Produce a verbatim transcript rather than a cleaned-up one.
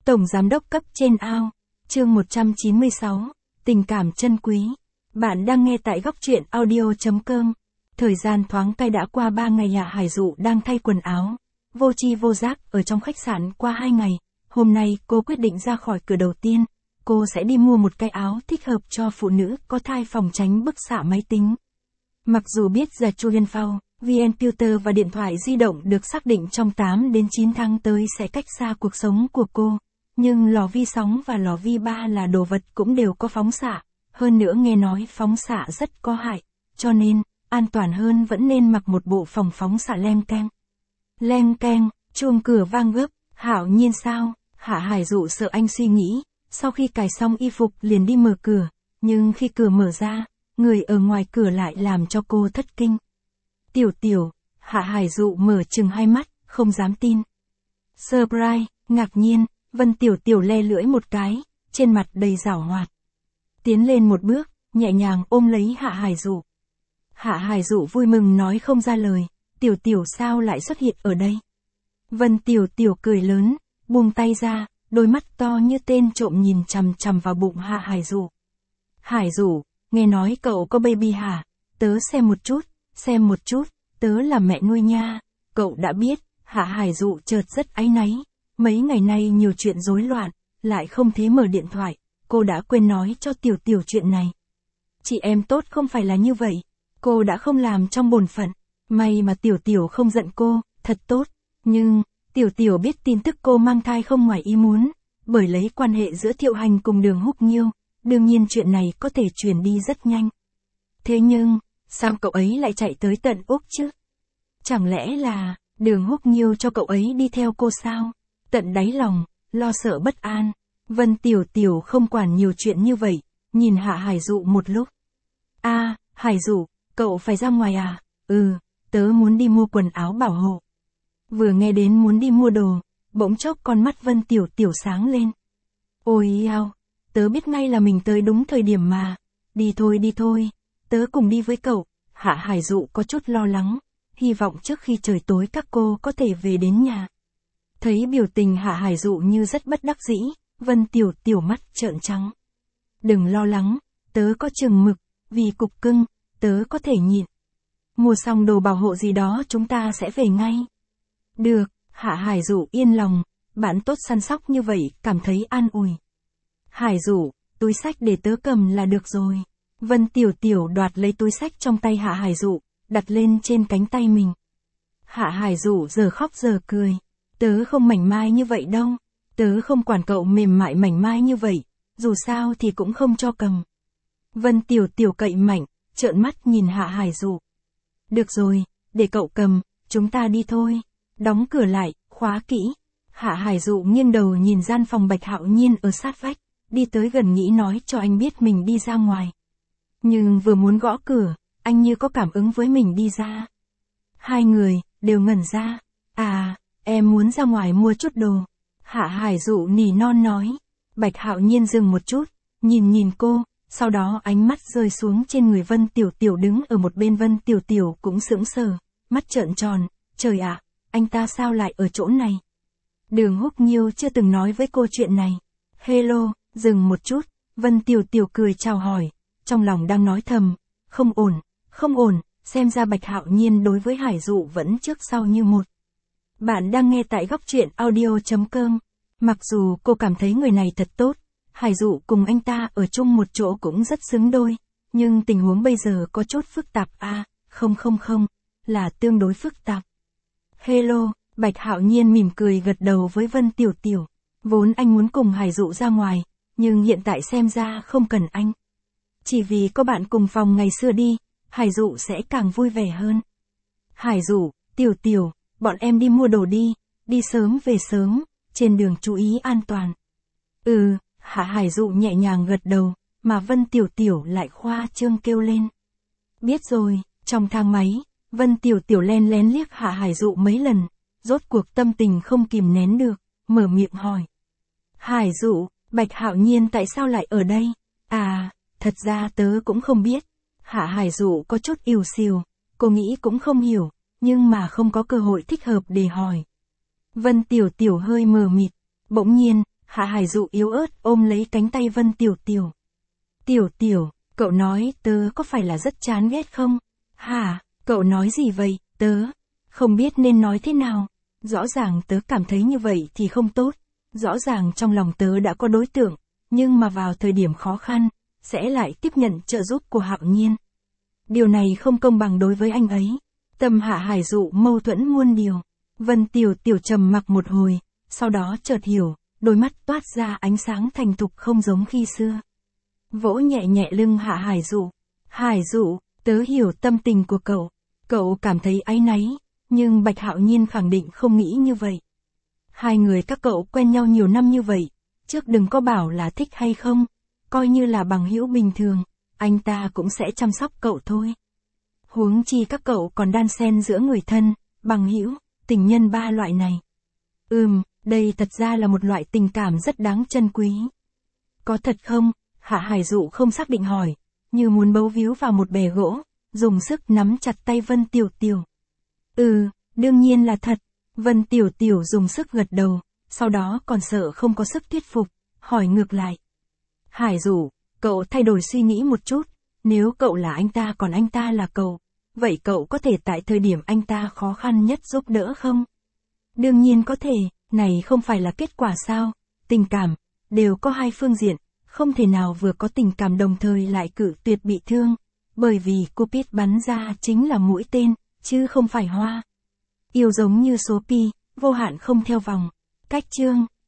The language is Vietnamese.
Tổng giám đốc cấp trên ao, chương một trăm chín mươi sáu, tình cảm chân quý. Bạn đang nghe tại góc truyện audio chấm com. Thời gian thoáng cay đã qua ba ngày Hạ Hải Dụ đang thay quần áo, vô tri vô giác ở trong khách sạn qua hai ngày. Hôm nay cô quyết định ra khỏi cửa đầu tiên, cô sẽ đi mua một cái áo thích hợp cho phụ nữ có thai phòng tránh bức xạ máy tính. Mặc dù biết The Julian Phao, vê en Computer và điện thoại di động được xác định trong tám đến chín tháng tới sẽ cách xa cuộc sống của cô, nhưng lò vi sóng và lò vi ba là đồ vật cũng đều có phóng xạ, hơn nữa nghe nói phóng xạ rất có hại, cho nên, an toàn hơn vẫn nên mặc một bộ phòng phóng xạ leng keng. Leng keng, chuông cửa vang gấp, Hạo Nhiên sao? Hạ Hải Dụ sợ anh suy nghĩ, sau khi cài xong y phục liền đi mở cửa, nhưng khi cửa mở ra, người ở ngoài cửa lại làm cho cô thất kinh. Tiểu Tiểu, Hạ Hải Dụ mở chừng hai mắt, không dám tin. Surprise, ngạc nhiên, Vân Tiểu Tiểu le lưỡi một cái, trên mặt đầy giảo hoạt. Tiến lên một bước, nhẹ nhàng ôm lấy Hạ Hải Dụ. Hạ Hải Dụ vui mừng nói không ra lời, Tiểu Tiểu sao lại xuất hiện ở đây? Vân Tiểu Tiểu cười lớn, buông tay ra, đôi mắt to như tên trộm nhìn chằm chằm vào bụng Hạ Hải Dụ. Hải Dụ, nghe nói cậu có baby hả? Tớ xem một chút, xem một chút, tớ là mẹ nuôi nha. Cậu đã biết, Hạ Hải Dụ chợt rất áy náy. Mấy ngày nay nhiều chuyện rối loạn, lại không thế mở điện thoại, cô đã quên nói cho Tiểu Tiểu chuyện này. Chị em tốt không phải là như vậy, cô đã không làm trong bổn phận, may mà Tiểu Tiểu không giận cô, thật tốt, nhưng, Tiểu Tiểu biết tin tức cô mang thai không ngoài ý muốn, bởi lấy quan hệ giữa Thiệu Hành cùng Đường Húc Nghiêu, đương nhiên chuyện này có thể truyền đi rất nhanh. Thế nhưng, sao cậu ấy lại chạy tới tận Úc chứ? Chẳng lẽ là, Đường Húc Nghiêu cho cậu ấy đi theo cô sao? Tận đáy lòng, lo sợ bất an, Vân Tiểu Tiểu không quản nhiều chuyện như vậy, nhìn Hạ Hải Dụ một lúc. A, à, Hải Dụ, cậu phải ra ngoài à? Ừ, tớ muốn đi mua quần áo bảo hộ. Vừa nghe đến muốn đi mua đồ, bỗng chốc con mắt Vân Tiểu Tiểu sáng lên. Ôi ao, tớ biết ngay là mình tới đúng thời điểm mà. Đi thôi đi thôi, tớ cùng đi với cậu. Hạ Hải Dụ có chút lo lắng, hy vọng trước khi trời tối các cô có thể về đến nhà. Thấy biểu tình Hạ Hải Dụ như rất bất đắc dĩ, Vân Tiểu Tiểu mắt trợn trắng. Đừng lo lắng, tớ có chừng mực, vì cục cưng, tớ có thể nhịn. Mua xong đồ bảo hộ gì đó chúng ta sẽ về ngay. Được, Hạ Hải Dụ yên lòng, bạn tốt săn sóc như vậy cảm thấy an ủi. Hải Dụ, túi xách để tớ cầm là được rồi. Vân Tiểu Tiểu đoạt lấy túi xách trong tay Hạ Hải Dụ, đặt lên trên cánh tay mình. Hạ Hải Dụ giờ khóc giờ cười. Tớ không mảnh mai như vậy đâu, tớ không quản cậu mềm mại mảnh mai như vậy, dù sao thì cũng không cho cầm. Vân Tiểu Tiểu cậy mạnh, trợn mắt nhìn Hạ Hải Dụ. Được rồi, để cậu cầm, chúng ta đi thôi. Đóng cửa lại, khóa kỹ. Hạ Hải Dụ nghiêng đầu nhìn gian phòng Bạch Hạo Nhiên ở sát vách, đi tới gần nghĩ nói cho anh biết mình đi ra ngoài. Nhưng vừa muốn gõ cửa, anh như có cảm ứng với mình đi ra. Hai người, đều ngẩn ra. À, em muốn ra ngoài mua chút đồ. Hạ Hải Dụ nỉ non nói. Bạch Hạo Nhiên dừng một chút, nhìn nhìn cô, sau đó ánh mắt rơi xuống trên người Vân Tiểu Tiểu đứng ở một bên. Vân Tiểu Tiểu cũng sững sờ, mắt trợn tròn, trời ạ, anh ta sao lại ở chỗ này? Đường Húc Nghiêu chưa từng nói với cô chuyện này. Hello, dừng một chút, Vân Tiểu Tiểu cười chào hỏi, trong lòng đang nói thầm, không ổn, không ổn, xem ra Bạch Hạo Nhiên đối với Hải Dụ vẫn trước sau như một. Bạn đang nghe tại góc truyện audio chấm com. Mặc dù cô cảm thấy người này thật tốt, Hải Dụ cùng anh ta ở chung một chỗ cũng rất xứng đôi, nhưng tình huống bây giờ có chút phức tạp à, không không không, là tương đối phức tạp. Hello, Bạch Hạo Nhiên mỉm cười gật đầu với Vân Tiểu Tiểu, vốn anh muốn cùng Hải Dụ ra ngoài, nhưng hiện tại xem ra không cần anh. Chỉ vì có bạn cùng phòng ngày xưa đi, Hải Dụ sẽ càng vui vẻ hơn. Hải Dụ, Tiểu Tiểu, bọn em đi mua đồ đi, đi sớm về sớm, trên đường chú ý an toàn. Ừ, Hạ Hải Dụ nhẹ nhàng gật đầu, mà Vân Tiểu Tiểu lại khoa trương kêu lên. Biết rồi, trong thang máy, Vân Tiểu Tiểu len lén liếc Hạ Hải Dụ mấy lần, rốt cuộc tâm tình không kìm nén được, mở miệng hỏi. Hải Dụ, Bạch Hạo Nhiên tại sao lại ở đây? À, thật ra tớ cũng không biết. Hạ Hải Dụ có chút ỉu xìu, cô nghĩ cũng không hiểu, nhưng mà không có cơ hội thích hợp để hỏi. Vân Tiểu Tiểu hơi mờ mịt, bỗng nhiên, Hạ Hải Dụ yếu ớt ôm lấy cánh tay Vân Tiểu Tiểu. Tiểu Tiểu, cậu nói tớ có phải là rất chán ghét không? Hả, cậu nói gì vậy, tớ không biết nên nói thế nào. Rõ ràng tớ cảm thấy như vậy thì không tốt. Rõ ràng trong lòng tớ đã có đối tượng, nhưng mà vào thời điểm khó khăn, sẽ lại tiếp nhận trợ giúp của Hạo Nhiên. Điều này không công bằng đối với anh ấy. Tâm Hạ Hải Dụ mâu thuẫn muôn điều. Vân Tiểu Tiểu trầm mặc một hồi, sau đó chợt hiểu, đôi mắt toát ra ánh sáng thành thục không giống khi xưa. Vỗ nhẹ nhẹ lưng Hạ Hải Dụ. Hải Dụ, tớ hiểu tâm tình của cậu. Cậu cảm thấy áy náy, nhưng Bạch Hạo Nhiên khẳng định không nghĩ như vậy. Hai người các cậu quen nhau nhiều năm như vậy, trước đừng có bảo là thích hay không, coi như là bằng hữu bình thường, anh ta cũng sẽ chăm sóc cậu thôi. Huống chi các cậu còn đan xen giữa người thân, bằng hữu, tình nhân ba loại này. Ừm, đây thật ra là một loại tình cảm rất đáng trân quý. Có thật không? Hạ Hải Dụ không xác định hỏi, như muốn bấu víu vào một bè gỗ, dùng sức nắm chặt tay Vân Tiểu Tiểu. Ừ, đương nhiên là thật. Vân Tiểu Tiểu dùng sức gật đầu, sau đó còn sợ không có sức thuyết phục, hỏi ngược lại. Hải Dụ, cậu thay đổi suy nghĩ một chút, nếu cậu là anh ta còn anh ta là cậu, vậy cậu có thể tại thời điểm anh ta khó khăn nhất giúp đỡ không? Đương nhiên có thể, này không phải là kết quả sao, tình cảm, đều có hai phương diện, không thể nào vừa có tình cảm đồng thời lại cự tuyệt bị thương, bởi vì Cupid bắn ra chính là mũi tên, chứ không phải hoa. Yêu giống như số pi, vô hạn không theo vòng. Cách chương